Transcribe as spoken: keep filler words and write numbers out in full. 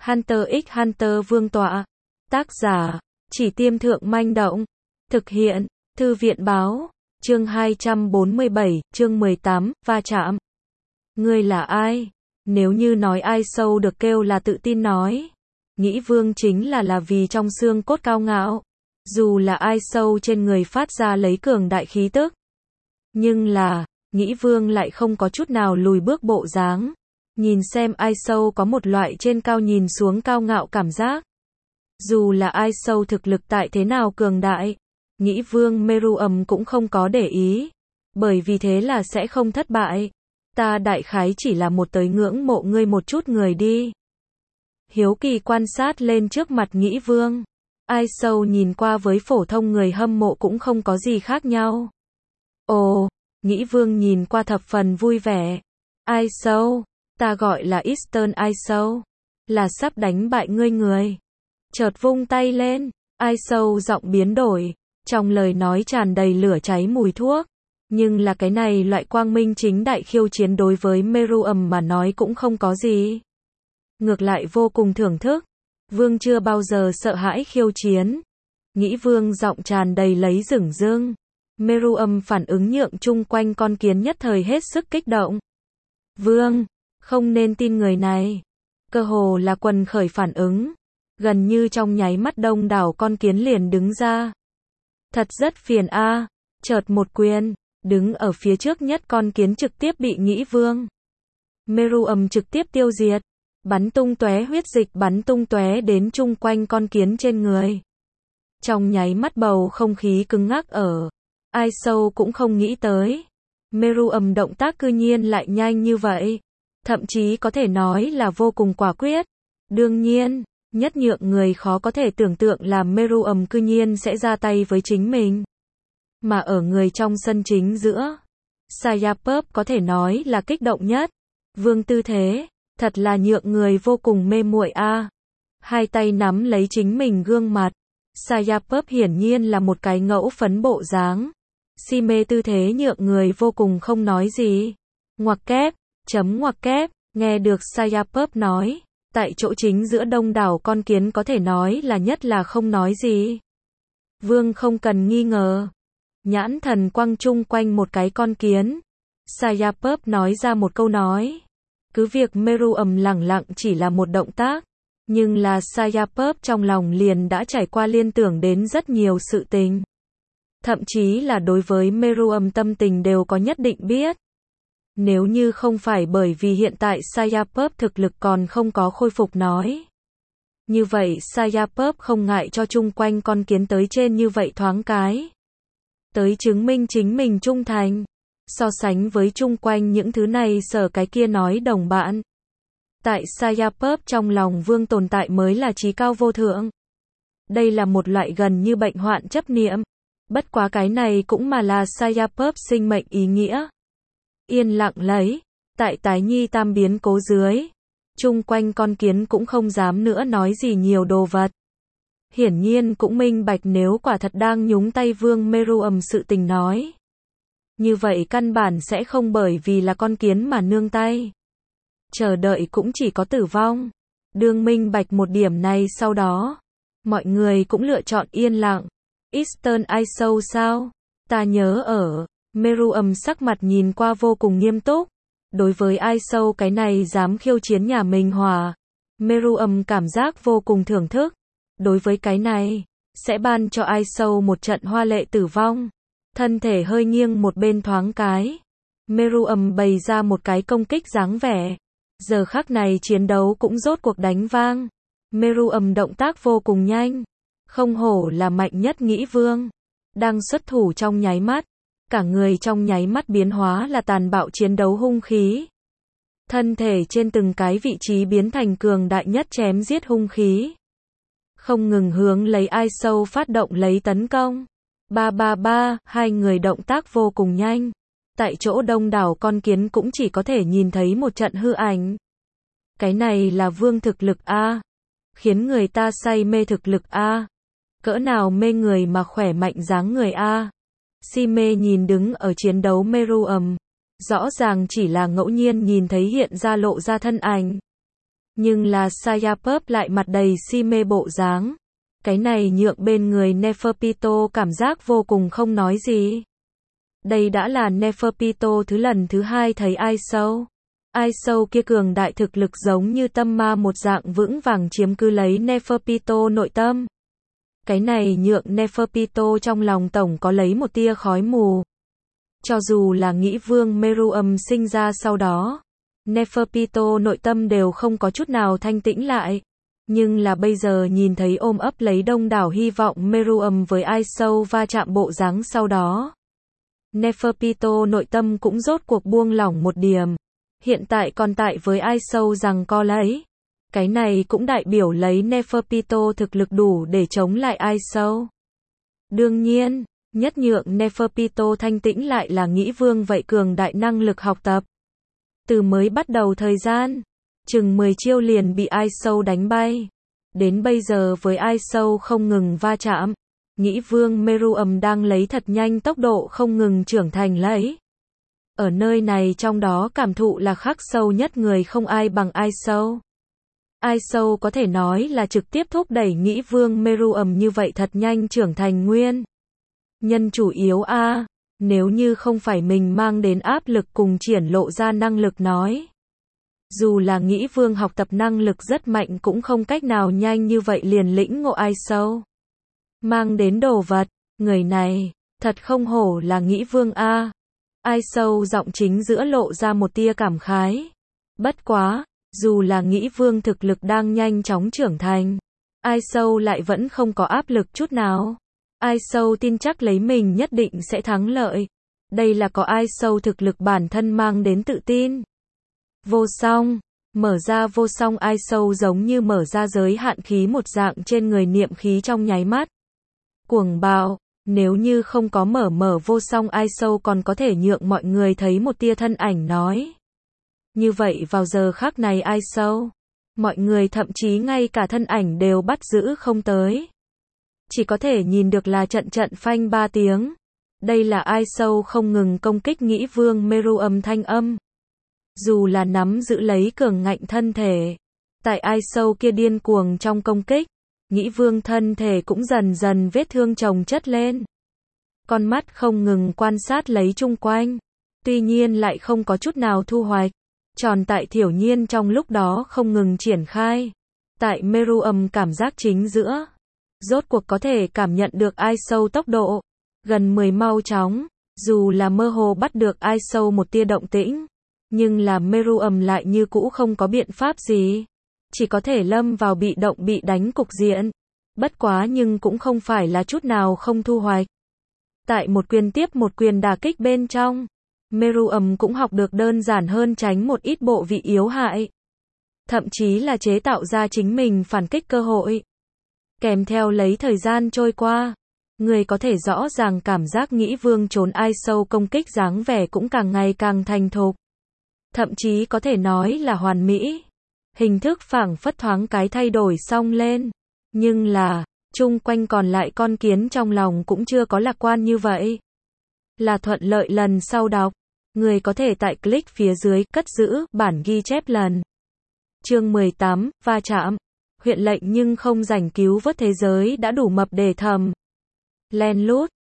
Hunter x Hunter Vương tọa. Tác giả, Chỉ Tiêm Thượng Manh Động. Thực hiện, Thư viện Báo. Chương hai trăm bốn mươi bảy, chương mười tám, va chạm. Ngươi là ai? Nếu như nói ai sâu được kêu là tự tin nói. Nghĩ Vương chính là là vì trong xương cốt cao ngạo. Dù là ai sâu trên người phát ra lấy cường đại khí tức. Nhưng là, Nghĩ Vương lại không có chút nào lùi bước bộ dáng. Nhìn xem ai sâu có một loại trên cao nhìn xuống cao ngạo cảm giác. Dù là ai sâu thực lực tại thế nào cường đại, Nghĩ Vương Meruem cũng không có để ý. Bởi vì thế là sẽ không thất bại. Ta đại khái chỉ là một tới ngưỡng mộ ngươi một chút người đi. Hiếu kỳ quan sát lên trước mặt Nghĩ Vương. Ai sâu nhìn qua với phổ thông người hâm mộ cũng không có gì khác nhau. Ồ, Nghĩ Vương nhìn qua thập phần vui vẻ. Ai sâu, ta gọi là Eastern Ai sâu, là sắp đánh bại ngươi người. Chợt vung tay lên, Ai sâu giọng biến đổi, trong lời nói tràn đầy lửa cháy mùi thuốc. Nhưng là cái này loại quang minh chính đại khiêu chiến đối với Meruem mà nói cũng không có gì. Ngược lại vô cùng thưởng thức. Vương chưa bao giờ sợ hãi khiêu chiến. Nghĩ Vương giọng tràn đầy lấy dửng dưng. Meruem phản ứng nhượng chung quanh con kiến nhất thời hết sức kích động. Vương, không nên tin người này. Cơ hồ là quần khởi phản ứng. Gần như trong nháy mắt đông đảo con kiến liền đứng ra. Thật rất phiền a. À. Chợt một quyền, đứng ở phía trước nhất con kiến trực tiếp bị Nghĩ Vương Meruem trực tiếp tiêu diệt. Bắn tung tóe huyết dịch bắn tung tóe đến chung quanh con kiến trên người. Trong nháy mắt bầu không khí cứng ngắc ở. Ai sâu cũng không nghĩ tới. Meruem động tác cư nhiên lại nhanh như vậy. Thậm chí có thể nói là vô cùng quả quyết. Đương nhiên, nhất nhượng người khó có thể tưởng tượng là Meruem cư nhiên sẽ ra tay với chính mình. Mà ở người trong sân chính giữa, Sayapop có thể nói là kích động nhất. Vương tư thế, thật là nhượng người vô cùng mê muội a. À. Hai tay nắm lấy chính mình gương mặt. Sayapop hiển nhiên là một cái ngẫu phấn bộ dáng. Si mê tư thế nhượng người vô cùng không nói gì. Ngoặc kép, chấm ngoặc kép, nghe được Sayapop nói. Tại chỗ chính giữa đông đảo con kiến có thể nói là nhất là không nói gì. Vương không cần nghi ngờ. Nhãn thần quăng chung quanh một cái con kiến. Sayapop nói ra một câu nói. Cứ việc Meruem lẳng lặng chỉ là một động tác. Nhưng là Sayapop trong lòng liền đã trải qua liên tưởng đến rất nhiều sự tình. Thậm chí là đối với Meruem tâm tình đều có nhất định biết. Nếu như không phải bởi vì hiện tại Sayapop thực lực còn không có khôi phục nói. Như vậy Sayapop không ngại cho chung quanh con kiến tới trên như vậy thoáng cái. Tới chứng minh chính mình trung thành. So sánh với chung quanh những thứ này sở cái kia nói đồng bạn. Tại Sayapop trong lòng Vương tồn tại mới là trí cao vô thượng. Đây là một loại gần như bệnh hoạn chấp niệm. Bất quá cái này cũng mà là Sayapop sinh mệnh ý nghĩa. Yên lặng lấy. Tại tái nhi tam biến cố dưới. Chung quanh con kiến cũng không dám nữa nói gì nhiều đồ vật. Hiển nhiên cũng minh bạch nếu quả thật đang nhúng tay Vương Meruem sự tình nói. Như vậy căn bản sẽ không bởi vì là con kiến mà nương tay. Chờ đợi cũng chỉ có tử vong. Đương minh bạch một điểm này sau đó. Mọi người cũng lựa chọn yên lặng. Eastern Ai sâu sao? Ta nhớ ở. Meruem sắc mặt nhìn qua vô cùng nghiêm túc. Đối với Ai sâu cái này dám khiêu chiến nhà mình hòa. Meruem cảm giác vô cùng thưởng thức. Đối với cái này, sẽ ban cho Ai sâu một trận hoa lệ tử vong. Thân thể hơi nghiêng một bên thoáng cái. Meruem bày ra một cái công kích dáng vẻ. Giờ khắc này chiến đấu cũng rốt cuộc đánh vang. Meruem động tác vô cùng nhanh. Không hổ là mạnh nhất Nghĩ Vương. Đang xuất thủ trong nháy mắt. Cả người trong nháy mắt biến hóa là tàn bạo chiến đấu hung khí. Thân thể trên từng cái vị trí biến thành cường đại nhất chém giết hung khí. Không ngừng hướng lấy Ai sâu phát động lấy tấn công. Ba ba ba, hai người động tác vô cùng nhanh. Tại chỗ đông đảo con kiến cũng chỉ có thể nhìn thấy một trận hư ảnh. Cái này là Vương thực lực a. Khiến người ta say mê thực lực a. Cỡ nào mê người mà khỏe mạnh dáng người a. Si mê nhìn đứng ở chiến đấu Meruem. Rõ ràng chỉ là ngẫu nhiên nhìn thấy hiện ra lộ ra thân ảnh. Nhưng là Sayapop lại mặt đầy si mê bộ dáng. Cái này nhượng bên người Neferpito cảm giác vô cùng không nói gì. Đây đã là Neferpito thứ lần thứ hai thấy Ai Sâu. Ai Sâu kia cường đại thực lực giống như tâm ma một dạng vững vàng chiếm cứ lấy Neferpito nội tâm. Cái này nhượng Neferpito trong lòng tổng có lấy một tia khói mù. Cho dù là nghĩ vương Meruem sinh ra sau đó, Neferpito nội tâm đều không có chút nào thanh tĩnh lại. Nhưng là bây giờ nhìn thấy ôm ấp lấy đông đảo hy vọng Meruem với Ai Sâu va chạm bộ dáng sau đó. Neferpito nội tâm cũng rốt cuộc buông lỏng một điểm. Hiện tại còn tại với Ai Sâu rằng co lấy. Cái này cũng đại biểu lấy Neferpito thực lực đủ để chống lại Ai Sâu. Đương nhiên, nhất nhượng Neferpito thanh tĩnh lại là nghĩ vương vậy cường đại năng lực học tập. Từ mới bắt đầu thời gian, chừng mười chiêu liền bị Ai Sâu đánh bay. Đến bây giờ với Ai Sâu không ngừng va chạm, nghĩ vương Meruem đang lấy thật nhanh tốc độ không ngừng trưởng thành lấy. Ở nơi này trong đó cảm thụ là khắc sâu nhất người không ai bằng Ai Sâu. Ai Sâu có thể nói là trực tiếp thúc đẩy nghĩ vương Meruem như vậy thật nhanh trưởng thành nguyên. Nhân chủ yếu a, nếu như không phải mình mang đến áp lực cùng triển lộ ra năng lực nói. Dù là nghĩ vương học tập năng lực rất mạnh cũng không cách nào nhanh như vậy liền lĩnh ngộ Ai Sâu. Mang đến đồ vật, người này, thật không hổ là nghĩ vương a. Ai Sâu giọng chính giữa lộ ra một tia cảm khái. Bất quá, dù là nghĩ vương thực lực đang nhanh chóng trưởng thành, Ai Sâu lại vẫn không có áp lực chút nào. Ai Sâu tin chắc lấy mình nhất định sẽ thắng lợi. Đây là có Ai Sâu thực lực bản thân mang đến tự tin. Vô song, mở ra vô song Ai Sâu giống như mở ra giới hạn khí một dạng trên người niệm khí trong nháy mắt. Cuồng bạo, nếu như không có mở mở vô song Ai Sâu còn có thể nhượng mọi người thấy một tia thân ảnh nói. Như vậy vào giờ khắc này Ai Sâu, mọi người thậm chí ngay cả thân ảnh đều bắt giữ không tới. Chỉ có thể nhìn được là trận trận phanh ba tiếng. Đây là Ai Sâu không ngừng công kích nghĩ vương Meruem thanh âm. Dù là nắm giữ lấy cường ngạnh thân thể, tại Ai Sâu kia điên cuồng trong công kích, nghĩ vương thân thể cũng dần dần vết thương chồng chất lên. Con mắt không ngừng quan sát lấy chung quanh, tuy nhiên lại không có chút nào thu hoạch. Tròn tại thiểu nhiên trong lúc đó không ngừng triển khai. Tại Meruem cảm giác chính giữa, rốt cuộc có thể cảm nhận được Ai Sâu tốc độ gần mười mau chóng, dù là mơ hồ bắt được Ai Sâu một tia động tĩnh, nhưng là Meruem lại như cũ không có biện pháp gì, chỉ có thể lâm vào bị động bị đánh cục diện. Bất quá nhưng cũng không phải là chút nào không thu hoạch. Tại một quyền tiếp một quyền đả kích bên trong, Meruem cũng học được đơn giản hơn tránh một ít bộ vị yếu hại, thậm chí là chế tạo ra chính mình phản kích cơ hội. Kèm theo lấy thời gian trôi qua, người có thể rõ ràng cảm giác nghĩ vương trốn Ai Sâu công kích dáng vẻ cũng càng ngày càng thành thục. Thậm chí có thể nói là hoàn mỹ. Hình thức phảng phất thoáng cái thay đổi xong lên. Nhưng là, chung quanh còn lại con kiến trong lòng cũng chưa có lạc quan như vậy. Là thuận lợi lần sau đọc. Người có thể tại click phía dưới cất giữ bản ghi chép lần. Chương mười tám, va chạm. Huyện lệnh nhưng không rảnh cứu vớt thế giới đã đủ mập để thầm. Len lút,